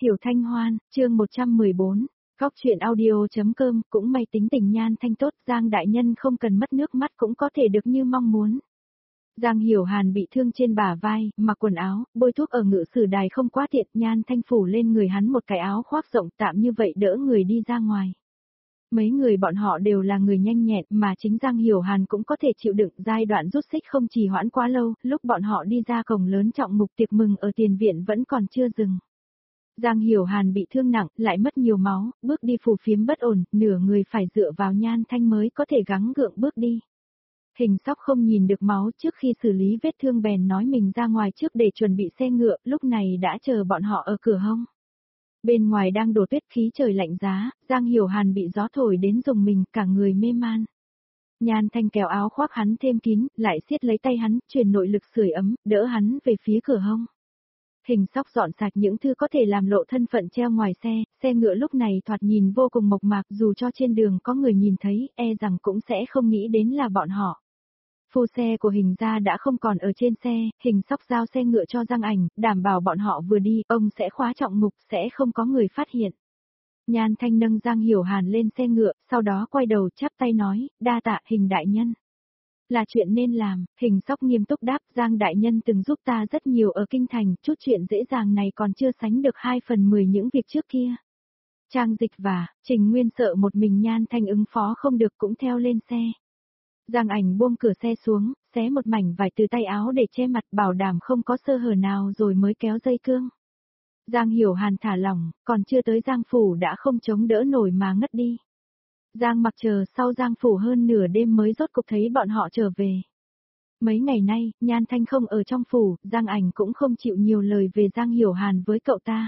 Hiểu Thanh Hoan, chương 114, Góc truyện audio.com. Cũng may tính tình Nhan Thanh tốt, Giang đại nhân không cần mất nước mắt cũng có thể được như mong muốn. Giang Hiểu Hàn bị thương trên bả vai, mặc quần áo, bôi thuốc ở ngự sử đài không quá tiện, Nhan Thanh phủ lên người hắn một cái áo khoác rộng tạm như vậy đỡ người đi ra ngoài. Mấy người bọn họ đều là người nhanh nhẹn mà chính Giang Hiểu Hàn cũng có thể chịu đựng, giai đoạn rút xích không trì hoãn quá lâu, lúc bọn họ đi ra cổng lớn trọng mục tiệc mừng ở tiền viện vẫn còn chưa dừng. Giang Hiểu Hàn bị thương nặng, lại mất nhiều máu, bước đi phù phiếm bất ổn, nửa người phải dựa vào Nhan Thanh mới có thể gắng gượng bước đi. Hình Sóc không nhìn được máu trước khi xử lý vết thương bèn nói mình ra ngoài trước để chuẩn bị xe ngựa, lúc này đã chờ bọn họ ở cửa hông. Bên ngoài đang đổ tuyết, khí trời lạnh giá, Giang Hiểu Hàn bị gió thổi đến rùng mình, cả người mê man. Nhan Thanh kéo áo khoác hắn thêm kín, lại siết lấy tay hắn, truyền nội lực sưởi ấm, đỡ hắn về phía cửa hông. Hình Sóc dọn sạch những thứ có thể làm lộ thân phận treo ngoài xe ngựa lúc này thoạt nhìn vô cùng mộc mạc, dù cho trên đường có người nhìn thấy, e rằng cũng sẽ không nghĩ đến là bọn họ. Phu xe của Hình gia đã không còn ở trên xe, Hình Sóc giao xe ngựa cho Giang Ảnh, đảm bảo bọn họ vừa đi, ông sẽ khóa trọng mục, sẽ không có người phát hiện. Nhan Thanh nâng Giang Hiểu Hàn lên xe ngựa, sau đó quay đầu chắp tay nói, đa tạ Hình đại nhân. Là chuyện nên làm, Hình Sóc nghiêm túc đáp, Giang đại nhân từng giúp ta rất nhiều ở kinh thành, chút chuyện dễ dàng này còn chưa sánh được 2/10 những việc trước kia. Trang Dịch và Trình Nguyên sợ một mình Nhan Thanh ứng phó không được cũng theo lên xe. Giang Ảnh buông cửa xe xuống, xé một mảnh vải từ tay áo để che mặt, bảo đảm không có sơ hở nào rồi mới kéo dây cương. Giang Hiểu Hàn thả lỏng, còn chưa tới Giang phủ đã không chống đỡ nổi mà ngất đi. Giang Mặc chờ sau Giang phủ hơn nửa đêm mới rốt cục thấy bọn họ trở về. Mấy ngày nay, Nhan Thanh không ở trong phủ, Giang Ảnh cũng không chịu nhiều lời về Giang Hiểu Hàn với cậu ta.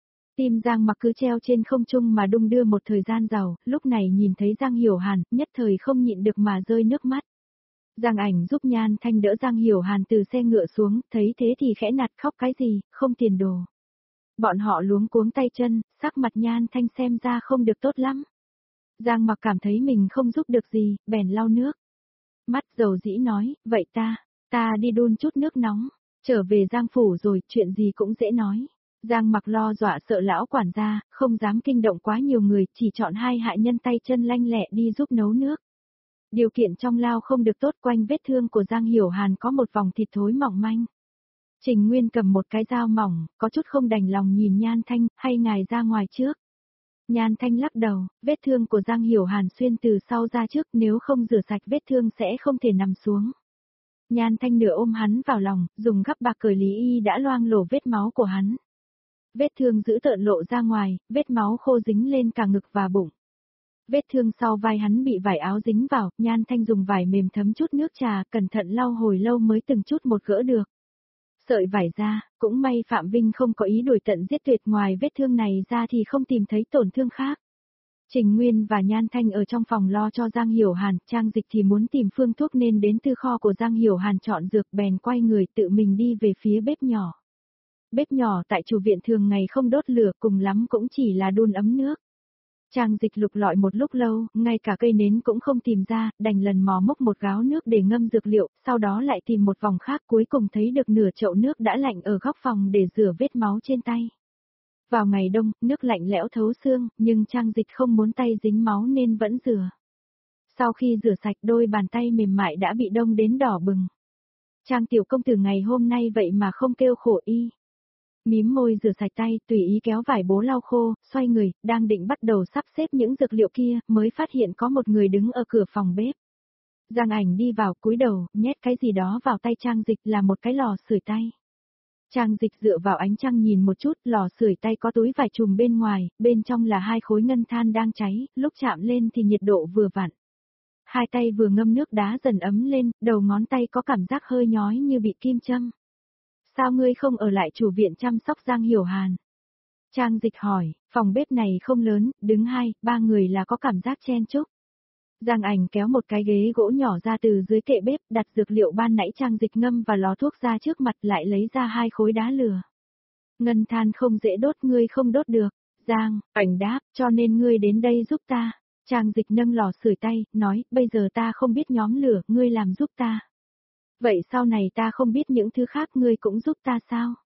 Tim Giang Mặc cứ treo trên không trung mà đung đưa một thời gian giàu, lúc này nhìn thấy Giang Hiểu Hàn, nhất thời không nhịn được mà rơi nước mắt. Giang Ảnh giúp Nhan Thanh đỡ Giang Hiểu Hàn từ xe ngựa xuống, thấy thế thì khẽ nạt, khóc cái gì, không tiền đồ. Bọn họ luống cuống tay chân, sắc mặt Nhan Thanh xem ra không được tốt lắm. Giang Mặc cảm thấy mình không giúp được gì, bèn lau nước. Mắt dầu dĩ nói, vậy ta đi đun chút nước nóng, trở về Giang phủ rồi, chuyện gì cũng dễ nói. Giang Mặc lo dọa sợ lão quản gia, không dám kinh động quá nhiều người, chỉ chọn 2 hạ nhân tay chân lanh lẹ đi giúp nấu nước. Điều kiện trong lao không được tốt, quanh vết thương của Giang Hiểu Hàn có một vòng thịt thối mỏng manh. Trình Nguyên cầm một cái dao mỏng, có chút không đành lòng nhìn Nhan Thanh, hay ngài ra ngoài trước. Nhan Thanh lắc đầu, vết thương của Giang Hiểu Hàn xuyên từ sau ra trước, nếu không rửa sạch vết thương sẽ không thể nằm xuống. Nhan Thanh nửa ôm hắn vào lòng, dùng gắp bạc cởi lý y đã loang lổ vết máu của hắn. Vết thương dữ tợn lộ ra ngoài, vết máu khô dính lên cả ngực và bụng. Vết thương sau vai hắn bị vải áo dính vào, Nhan Thanh dùng vải mềm thấm chút nước trà, cẩn thận lau hồi lâu mới từng chút một gỡ được. Sợi vải ra, cũng may Phạm Vinh không có ý đuổi tận giết tuyệt, ngoài vết thương này ra thì không tìm thấy tổn thương khác. Trình Nguyên và Nhan Thanh ở trong phòng lo cho Giang Hiểu Hàn, Trang Dịch thì muốn tìm phương thuốc nên đến tư kho của Giang Hiểu Hàn chọn dược, bèn quay người tự mình đi về phía bếp nhỏ. Bếp nhỏ tại chủ viện thường ngày không đốt lửa, cùng lắm cũng chỉ là đun ấm nước. Trang Dịch lục lọi một lúc lâu, ngay cả cây nến cũng không tìm ra, đành lần mò múc một gáo nước để ngâm dược liệu, sau đó lại tìm một vòng khác, cuối cùng thấy được nửa chậu nước đã lạnh ở góc phòng để rửa vết máu trên tay. Vào ngày đông, nước lạnh lẽo thấu xương, nhưng Trang Dịch không muốn tay dính máu nên vẫn rửa. Sau khi rửa sạch, đôi bàn tay mềm mại đã bị đông đến đỏ bừng. Trang tiểu công tử ngày hôm nay vậy mà không kêu khổ y. Mím môi rửa sạch tay, tùy ý kéo vải bố lau khô, xoay người, đang định bắt đầu sắp xếp những dược liệu kia, mới phát hiện có một người đứng ở cửa phòng bếp. Giang Ảnh đi vào, cúi đầu, nhét cái gì đó vào tay Trang Dịch, là một cái lò sưởi tay. Trang Dịch dựa vào ánh trăng nhìn một chút, lò sưởi tay có túi vải trùm bên ngoài, bên trong là 2 khối ngân than đang cháy, lúc chạm lên thì nhiệt độ vừa vặn. Hai tay vừa ngâm nước đá dần ấm lên, đầu ngón tay có cảm giác hơi nhói như bị kim châm. Sao ngươi không ở lại chủ viện chăm sóc Giang Hiểu Hàn? Trang Dịch hỏi, phòng bếp này không lớn, đứng 2-3 người là có cảm giác chen chúc. Giang Ảnh kéo một cái ghế gỗ nhỏ ra từ dưới kệ bếp, đặt dược liệu ban nãy Trang Dịch ngâm và lò thuốc ra trước mặt, lại lấy ra 2 khối đá lửa. Ngân than không dễ đốt, ngươi không đốt được. Giang Ảnh đáp, cho nên ngươi đến đây giúp ta. Trang Dịch nâng lò sưởi tay, nói, bây giờ ta không biết nhóm lửa, ngươi làm giúp ta. Vậy sau này ta không biết những thứ khác, ngươi cũng giúp ta sao?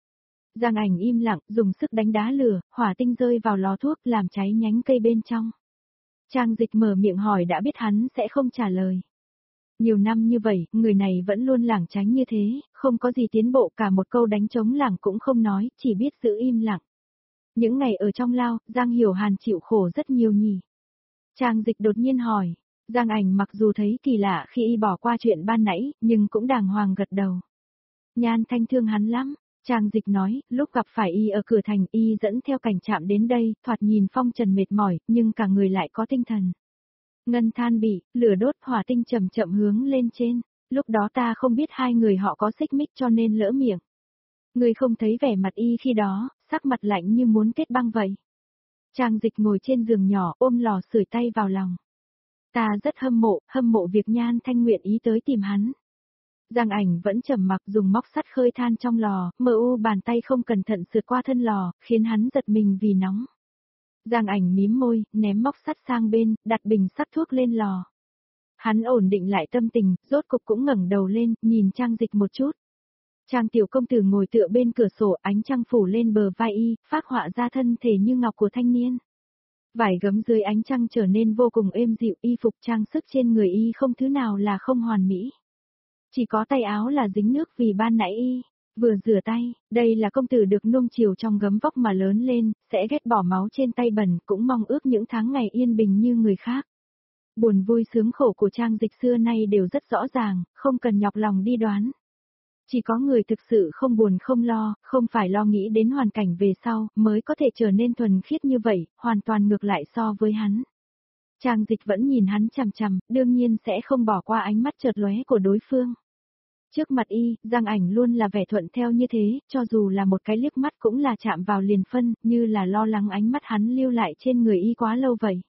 Giang Ảnh im lặng, dùng sức đánh đá lửa, hỏa tinh rơi vào lò thuốc làm cháy nhánh cây bên trong. Trang Dịch mở miệng hỏi đã biết hắn sẽ không trả lời. Nhiều năm như vậy, người này vẫn luôn lảng tránh như thế, không có gì tiến bộ, cả một câu đánh trống lảng cũng không nói, chỉ biết giữ im lặng. Những ngày ở trong lao, Giang Hiểu Hàn chịu khổ rất nhiều nhỉ. Trang Dịch đột nhiên hỏi. Giang Ảnh mặc dù thấy kỳ lạ khi y bỏ qua chuyện ban nãy, nhưng cũng đàng hoàng gật đầu. Nhan Thanh thương hắn lắm. Trang Dịch nói, lúc gặp phải y ở cửa thành y dẫn theo cảnh trạm đến đây, thoạt nhìn phong trần mệt mỏi, nhưng cả người lại có tinh thần. Ngân than bị, lửa đốt hỏa tinh chậm chậm hướng lên trên, lúc đó ta không biết hai người họ có xích mích cho nên lỡ miệng. Người không thấy vẻ mặt y khi đó, sắc mặt lạnh như muốn kết băng vậy. Trang Dịch ngồi trên giường nhỏ ôm lò sưởi tay vào lòng. Ta rất hâm mộ việc Nhan Thanh nguyện ý tới tìm hắn. Giang Ảnh vẫn trầm mặc dùng móc sắt khơi than trong lò, mờ u bàn tay không cẩn thận sượt qua thân lò, khiến hắn giật mình vì nóng. Giang Ảnh mím môi, ném móc sắt sang bên, đặt bình sắt thuốc lên lò. Hắn ổn định lại tâm tình, rốt cục cũng ngẩng đầu lên, nhìn Trang Dịch một chút. Trang tiểu công tử ngồi tựa bên cửa sổ, ánh trăng phủ lên bờ vai y, phác họa ra thân thể như ngọc của thanh niên. Vải gấm dưới ánh trăng trở nên vô cùng êm dịu, y phục trang sức trên người y không thứ nào là không hoàn mỹ. Chỉ có tay áo là dính nước vì ban nãy y vừa rửa tay, đây là công tử được nuông chiều trong gấm vóc mà lớn lên, sẽ ghét bỏ máu trên tay bẩn, cũng mong ước những tháng ngày yên bình như người khác. Buồn vui sướng khổ của Trang Dịch xưa nay đều rất rõ ràng, không cần nhọc lòng đi đoán. Chỉ có người thực sự không buồn không lo, không phải lo nghĩ đến hoàn cảnh về sau, mới có thể trở nên thuần khiết như vậy, hoàn toàn ngược lại so với hắn. Trang Dịch vẫn nhìn hắn chằm chằm, đương nhiên sẽ không bỏ qua ánh mắt chợt lóe của đối phương. Trước mặt y, Giang Ảnh luôn là vẻ thuận theo như thế, cho dù là một cái liếc mắt cũng là chạm vào liền phân, như là lo lắng ánh mắt hắn lưu lại trên người y quá lâu vậy.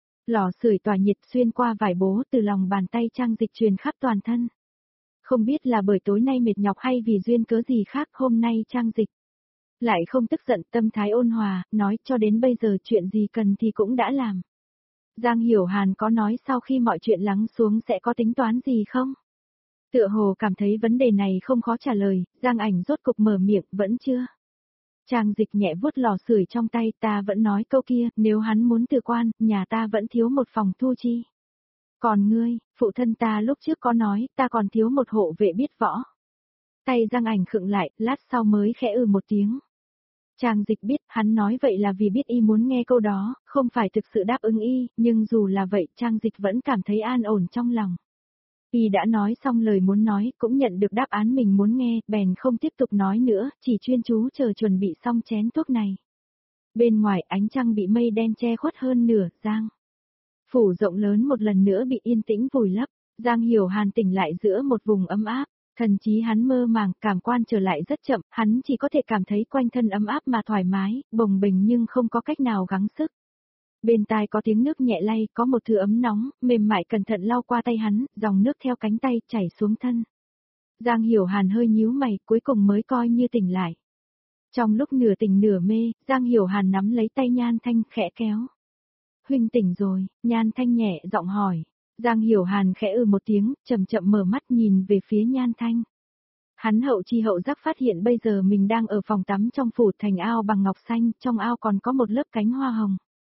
Lò sưởi tỏa nhiệt xuyên qua vải bố từ lòng bàn tay Trang Dịch truyền khắp toàn thân. Không biết là bởi tối nay mệt nhọc hay vì duyên cớ gì khác, hôm nay Trang Dịch lại không tức giận, tâm thái ôn hòa, nói cho đến bây giờ chuyện gì cần thì cũng đã làm. Giang Hiểu Hàn có nói sau khi mọi chuyện lắng xuống sẽ có tính toán gì không? Tựa hồ cảm thấy vấn đề này không khó trả lời, Giang Ảnh rốt cục mở miệng, vẫn chưa. Trang Dịch nhẹ vuốt lò sưởi trong tay, ta vẫn nói câu kia, nếu hắn muốn từ quan, nhà ta vẫn thiếu một phòng thu chi. Còn ngươi, phụ thân ta lúc trước có nói, ta còn thiếu một hộ vệ biết võ. Tay Giang Ảnh khựng lại, lát sau mới khẽ một tiếng. Trang Dịch biết, hắn nói vậy là vì biết y muốn nghe câu đó, không phải thực sự đáp ứng y, nhưng dù là vậy, Trang Dịch vẫn cảm thấy an ổn trong lòng. Y đã nói xong lời muốn nói, cũng nhận được đáp án mình muốn nghe, bèn không tiếp tục nói nữa, chỉ chuyên chú chờ chuẩn bị xong chén thuốc này. Bên ngoài ánh trăng bị mây đen che khuất hơn nửa, Giang phủ rộng lớn một lần nữa bị yên tĩnh vùi lấp, Giang Hiểu Hàn tỉnh lại giữa một vùng ấm áp, thần trí hắn mơ màng, cảm quan trở lại rất chậm, hắn chỉ có thể cảm thấy quanh thân ấm áp mà thoải mái, bồng bềnh nhưng không có cách nào gắng sức. Bên tai có tiếng nước nhẹ lay, có một thứ ấm nóng, mềm mại cẩn thận lau qua tay hắn, dòng nước theo cánh tay chảy xuống thân. Giang Hiểu Hàn hơi nhíu mày, cuối cùng mới coi như tỉnh lại. Trong lúc nửa tỉnh nửa mê, Giang Hiểu Hàn nắm lấy tay Nhan Thanh khẽ kéo. Huynh tỉnh rồi, Nhan Thanh nhẹ giọng hỏi. Giang Hiểu Hàn khẽ một tiếng, chậm chậm mở mắt nhìn về phía Nhan Thanh. Hắn hậu chi hậu giác phát hiện bây giờ mình đang ở phòng tắm trong phủ thành ao bằng ngọc xanh, trong ao còn có một lớp cánh hoa hồng.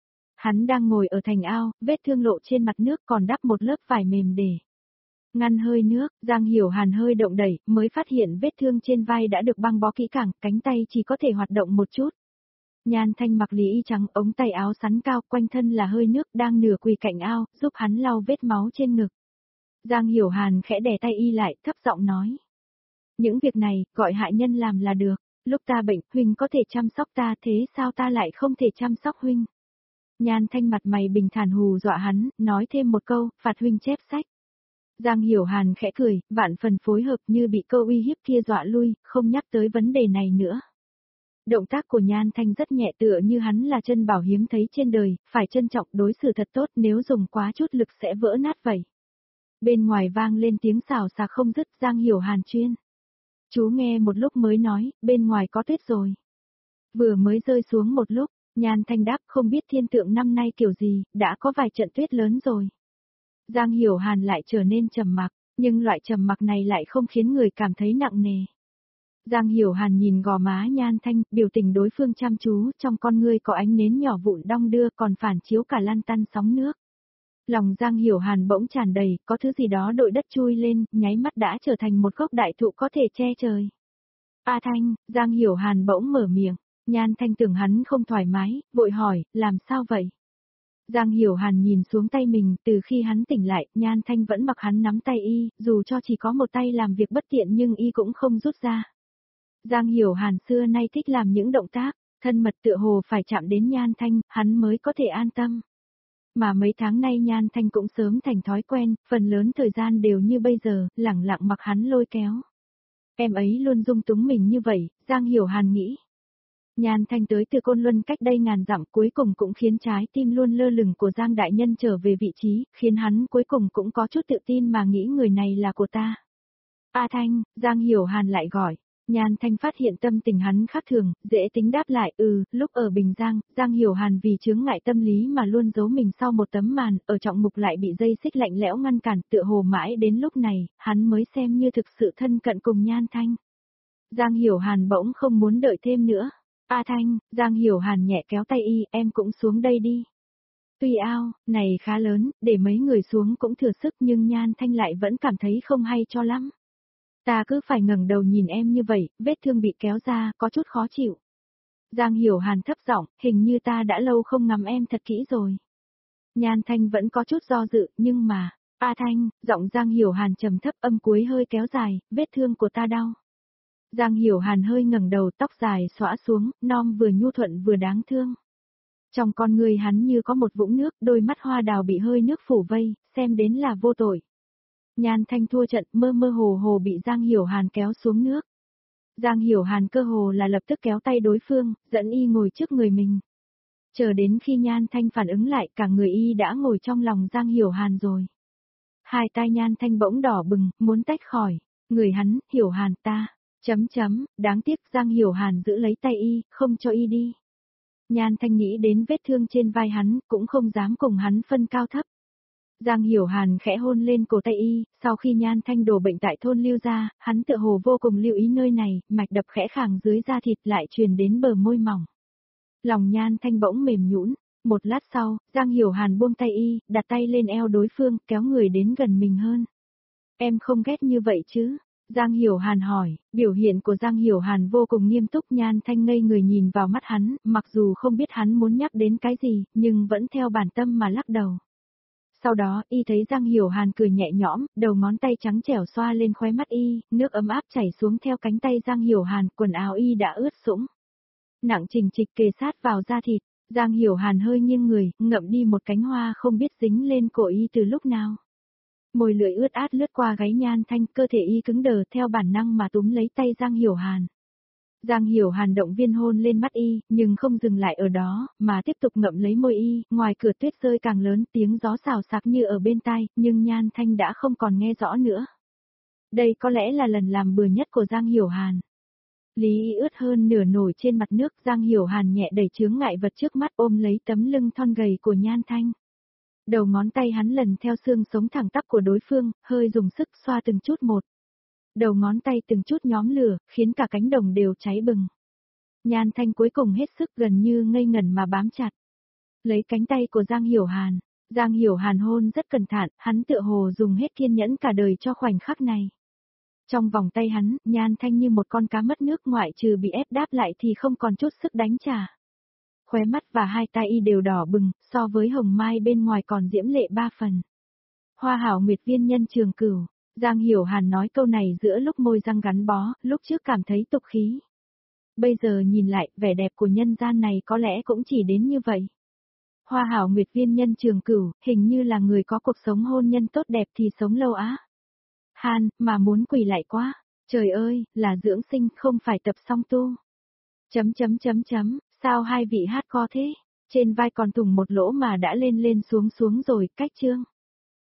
Hắn đang ngồi ở thành ao, vết thương lộ trên mặt nước còn đắp một lớp vải mềm để ngăn hơi nước, Giang Hiểu Hàn hơi động đẩy, mới phát hiện vết thương trên vai đã được băng bó kỹ càng, cánh tay chỉ có thể hoạt động một chút. Nhan Thanh mặc lý y trắng, ống tay áo sắn cao, quanh thân là hơi nước, đang nửa quỳ cạnh ao, giúp hắn lau vết máu trên ngực. Giang Hiểu Hàn khẽ đè tay y lại, thấp giọng nói. Những việc này, gọi hạ nhân làm là được, lúc ta bệnh, huynh có thể chăm sóc ta, thế sao ta lại không thể chăm sóc huynh? Nhan Thanh mặt mày bình thản hù dọa hắn, nói thêm một câu, phạt huynh chép sách. Giang Hiểu Hàn khẽ cười, vạn phần phối hợp như bị câu uy hiếp kia dọa lui, không nhắc tới vấn đề này nữa. Động tác của Nhan Thanh rất nhẹ tựa như hắn là chân bảo hiếm thấy trên đời, phải trân trọng đối xử thật tốt nếu dùng quá chút lực sẽ vỡ nát vậy. Bên ngoài vang lên tiếng xào xạc không dứt, Giang Hiểu Hàn chuyên. Chú nghe một lúc mới nói, bên ngoài có tuyết rồi. Vừa mới rơi xuống một lúc, Nhan Thanh đáp không biết thiên tượng năm nay kiểu gì, đã có vài trận tuyết lớn rồi. Giang Hiểu Hàn lại trở nên trầm mặc, nhưng loại trầm mặc này lại không khiến người cảm thấy nặng nề. Giang Hiểu Hàn nhìn gò má Nhan Thanh, biểu tình đối phương chăm chú, trong con ngươi có ánh nến nhỏ vụn đong đưa còn phản chiếu cả lăn tăn sóng nước. Lòng Giang Hiểu Hàn bỗng tràn đầy, có thứ gì đó đội đất chui lên, nháy mắt đã trở thành một gốc đại thụ có thể che trời. A Thanh, Giang Hiểu Hàn bỗng mở miệng, Nhan Thanh tưởng hắn không thoải mái, vội hỏi, làm sao vậy? Giang Hiểu Hàn nhìn xuống tay mình, từ khi hắn tỉnh lại, Nhan Thanh vẫn mặc hắn nắm tay y, dù cho chỉ có một tay làm việc bất tiện nhưng y cũng không rút ra. Giang Hiểu Hàn xưa nay thích làm những động tác, thân mật tựa hồ phải chạm đến Nhan Thanh, hắn mới có thể an tâm. Mà mấy tháng nay Nhan Thanh cũng sớm thành thói quen, phần lớn thời gian đều như bây giờ, lẳng lặng mặc hắn lôi kéo. Em ấy luôn dung túng mình như vậy, Giang Hiểu Hàn nghĩ. Nhan Thanh tới từ Côn Luân cách đây ngàn dặm cuối cùng cũng khiến trái tim luôn lơ lửng của Giang Đại Nhân trở về vị trí, khiến hắn cuối cùng cũng có chút tự tin mà nghĩ người này là của ta. A Thanh, Giang Hiểu Hàn lại gọi. Nhan Thanh phát hiện tâm tình hắn khác thường, dễ tính đáp lại, lúc ở Bình Giang, Giang Hiểu Hàn vì chướng ngại tâm lý mà luôn giấu mình sau một tấm màn, ở trọng mục lại bị dây xích lạnh lẽo ngăn cản, tựa hồ mãi đến lúc này, hắn mới xem như thực sự thân cận cùng Nhan Thanh. Giang Hiểu Hàn bỗng không muốn đợi thêm nữa. A Thanh, Giang Hiểu Hàn nhẹ kéo tay y, em cũng xuống đây đi. Tuy ao, này khá lớn, để mấy người xuống cũng thừa sức nhưng Nhan Thanh lại vẫn cảm thấy không hay cho lắm. Ta cứ phải ngẩng đầu nhìn em như vậy, vết thương bị kéo ra, có chút khó chịu. Giang Hiểu Hàn thấp giọng, hình như ta đã lâu không ngắm em thật kỹ rồi. Nhan Thanh vẫn có chút do dự, nhưng mà, A Thanh, giọng Giang Hiểu Hàn trầm thấp âm cuối hơi kéo dài, vết thương của ta đau. Giang Hiểu Hàn hơi ngẩng đầu, tóc dài xõa xuống, non vừa nhu thuận vừa đáng thương. Trong con người hắn như có một vũng nước, đôi mắt hoa đào bị hơi nước phủ vây, xem đến là vô tội. Nhan Thanh thua trận, mơ mơ hồ hồ bị Giang Hiểu Hàn kéo xuống nước. Giang Hiểu Hàn cơ hồ là lập tức kéo tay đối phương, dẫn y ngồi trước người mình. Chờ đến khi Nhan Thanh phản ứng lại, cả người y đã ngồi trong lòng Giang Hiểu Hàn rồi. Hai tai Nhan Thanh bỗng đỏ bừng, muốn tách khỏi. Người hắn, Hiểu Hàn ta. Đáng tiếc Giang Hiểu Hàn giữ lấy tay y, không cho y đi. Nhan Thanh nghĩ đến vết thương trên vai hắn, cũng không dám cùng hắn phân cao thấp. Giang Hiểu Hàn khẽ hôn lên cổ tay y, sau khi Nhan Thanh đổ bệnh tại thôn Lưu gia, hắn tựa hồ vô cùng lưu ý nơi này, mạch đập khẽ khàng dưới da thịt lại truyền đến bờ môi mỏng. Lòng Nhan Thanh bỗng mềm nhũn, một lát sau, Giang Hiểu Hàn buông tay y, đặt tay lên eo đối phương, kéo người đến gần mình hơn. Em không ghét như vậy chứ? Giang Hiểu Hàn hỏi, biểu hiện của Giang Hiểu Hàn vô cùng nghiêm túc. Nhan Thanh ngây người nhìn vào mắt hắn, mặc dù không biết hắn muốn nhắc đến cái gì, nhưng vẫn theo bản tâm mà lắc đầu. Sau đó, y thấy Giang Hiểu Hàn cười nhẹ nhõm, đầu ngón tay trắng trẻo xoa lên khóe mắt y, nước ấm áp chảy xuống theo cánh tay Giang Hiểu Hàn, quần áo y đã ướt sũng. Nặng chình trịch kề sát vào da thịt, Giang Hiểu Hàn hơi nghiêng người, ngậm đi một cánh hoa không biết dính lên cổ y từ lúc nào. Môi lưỡi ướt át lướt qua gáy Nhan Thanh, cơ thể y cứng đờ theo bản năng mà túm lấy tay Giang Hiểu Hàn. Giang Hiểu Hàn động viên hôn lên mắt y, nhưng không dừng lại ở đó, mà tiếp tục ngậm lấy môi y, ngoài cửa tuyết rơi càng lớn, tiếng gió xào xạc như ở bên tai, nhưng Nhan Thanh đã không còn nghe rõ nữa. Đây có lẽ là lần làm bừa nhất của Giang Hiểu Hàn. Lý y ướt hơn nửa nổi trên mặt nước, Giang Hiểu Hàn nhẹ đẩy chướng ngại vật trước mắt ôm lấy tấm lưng thon gầy của Nhan Thanh. Đầu ngón tay hắn lần theo xương sống thẳng tắp của đối phương, hơi dùng sức xoa từng chút một. Đầu ngón tay từng chút nhóm lửa, khiến cả cánh đồng đều cháy bừng. Nhan Thanh cuối cùng hết sức gần như ngây ngẩn mà bám chặt. Lấy cánh tay của Giang Hiểu Hàn. Giang Hiểu Hàn hôn rất cẩn thận, hắn tựa hồ dùng hết kiên nhẫn cả đời cho khoảnh khắc này. Trong vòng tay hắn, Nhan Thanh như một con cá mất nước, ngoại trừ bị ép đáp lại thì không còn chút sức đánh trả. Khóe mắt và hai tai y đều đỏ bừng, so với hồng mai bên ngoài còn diễm lệ ba phần. Hoa hảo nguyệt viên nhân trường cửu. Giang Hiểu Hàn nói câu này giữa lúc môi răng gắn bó, lúc trước cảm thấy tục khí. Bây giờ nhìn lại, vẻ đẹp của nhân gian này có lẽ cũng chỉ đến như vậy. Hoa hảo nguyệt viên nhân trường cửu, hình như là người có cuộc sống hôn nhân tốt đẹp thì sống lâu á. Hàn, mà muốn quỳ lại quá. Trời ơi, là dưỡng sinh, không phải tập song tu. Sao hai vị hardcore thế? Trên vai còn thủng một lỗ mà đã lên lên xuống xuống rồi, cách chương.